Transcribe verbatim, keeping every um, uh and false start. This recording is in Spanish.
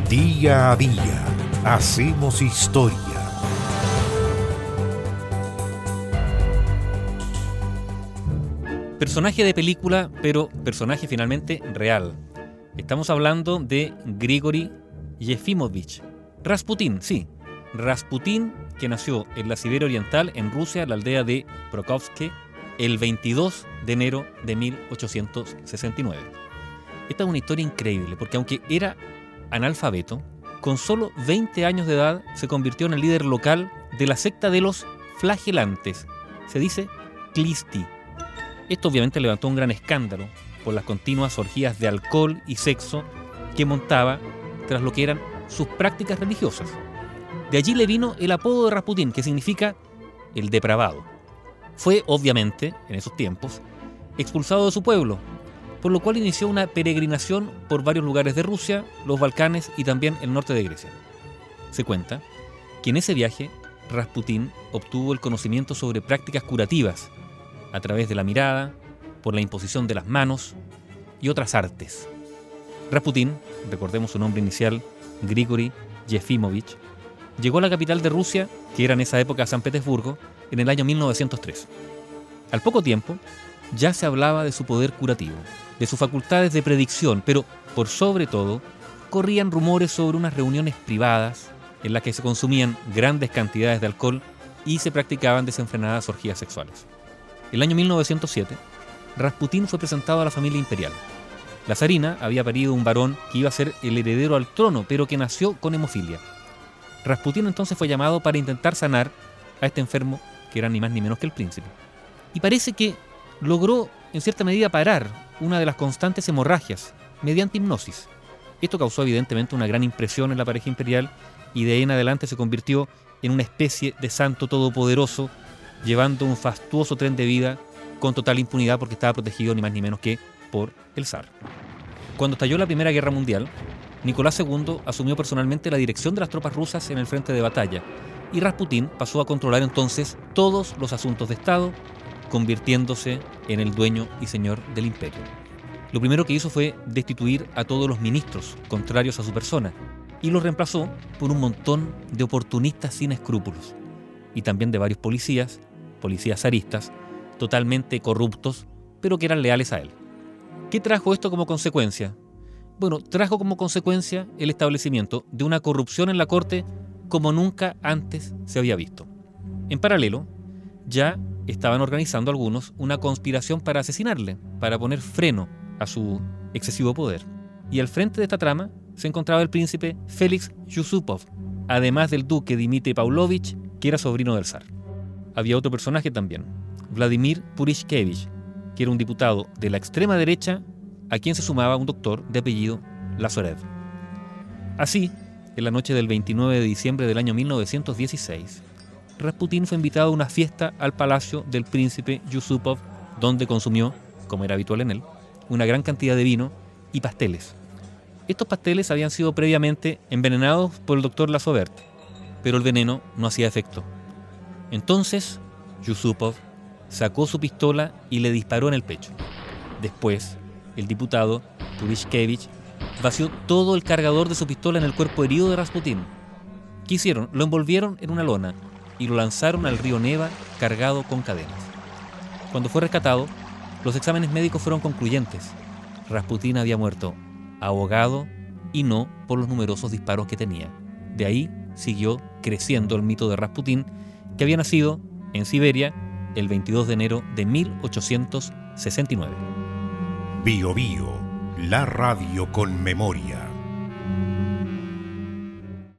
Día a día hacemos historia. Personaje de película, pero personaje finalmente real. Estamos hablando de Grigori Yefimovich Rasputín, sí, Rasputín, que nació en la Siberia Oriental, en Rusia, en la aldea de Prokofsky, el veintidós de enero de mil ochocientos sesenta y nueve. Esta es una historia increíble, porque aunque era analfabeto, con solo veinte años de edad se convirtió en el líder local de la secta de los flagelantes. Se dice Klisti. Esto obviamente levantó un gran escándalo por las continuas orgías de alcohol y sexo que montaba tras lo que eran sus prácticas religiosas. De allí le vino el apodo de Rasputín, que significa el depravado. Fue, obviamente, en esos tiempos, expulsado de su pueblo, por lo cual inició una peregrinación por varios lugares de Rusia, los Balcanes y también el norte de Grecia. Se cuenta que en ese viaje Rasputín obtuvo el conocimiento sobre prácticas curativas a través de la mirada, por la imposición de las manos y otras artes. Rasputín, recordemos su nombre inicial, Grigori Yefimovich, llegó a la capital de Rusia, que era en esa época San Petersburgo, en el año mil novecientos tres. Al poco tiempo, ya se hablaba de su poder curativo, de sus facultades de predicción, pero, por sobre todo, corrían rumores sobre unas reuniones privadas en las que se consumían grandes cantidades de alcohol y se practicaban desenfrenadas orgías sexuales. El año mil novecientos siete, Rasputín fue presentado a la familia imperial. La zarina había parido un varón que iba a ser el heredero al trono, pero que nació con hemofilia. Rasputín entonces fue llamado para intentar sanar a este enfermo, que era ni más ni menos que el príncipe. Y parece que logró, en cierta medida, parar una de las constantes hemorragias mediante hipnosis. Esto causó evidentemente una gran impresión en la pareja imperial y de ahí en adelante se convirtió en una especie de santo todopoderoso, llevando un fastuoso tren de vida con total impunidad porque estaba protegido ni más ni menos que por el zar. Cuando estalló la Primera Guerra Mundial, Nicolás segundo asumió personalmente la dirección de las tropas rusas en el frente de batalla y Rasputín pasó a controlar entonces todos los asuntos de Estado, convirtiéndose en el dueño y señor del imperio. Lo primero que hizo fue destituir a todos los ministros contrarios a su persona y los reemplazó por un montón de oportunistas sin escrúpulos y también de varios policías, policías zaristas, totalmente corruptos, pero que eran leales a él. ¿Qué trajo esto como consecuencia? Bueno, trajo como consecuencia el establecimiento de una corrupción en la corte como nunca antes se había visto. En paralelo, ya estaban organizando algunos una conspiración para asesinarle, para poner freno a su excesivo poder. Y al frente de esta trama se encontraba el príncipe Félix Yusupov, además del duque Dmitri Pavlovich, que era sobrino del zar. Había otro personaje también, Vladimir Purishkevich, que era un diputado de la extrema derecha a quien se sumaba un doctor de apellido Lazarev. Así, en la noche del veintinueve de diciembre del año mil novecientos dieciséis, Rasputín fue invitado a una fiesta al palacio del príncipe Yusupov, donde consumió, como era habitual en él, una gran cantidad de vino y pasteles. Estos pasteles habían sido previamente envenenados por el doctor Lazarev, pero el veneno no hacía efecto. Entonces, Yusupov sacó su pistola y le disparó en el pecho. Después, el diputado Purishkevich vació todo el cargador de su pistola en el cuerpo herido de Rasputín. ¿Qué hicieron? Lo envolvieron en una lona y lo lanzaron al río Neva cargado con cadenas. Cuando fue rescatado, los exámenes médicos fueron concluyentes. Rasputín había muerto ahogado y no por los numerosos disparos que tenía. De ahí siguió creciendo el mito de Rasputín, que había nacido en Siberia el veintidós de enero de mil ochocientos sesenta y nueve. Bio Bio, la radio con memoria.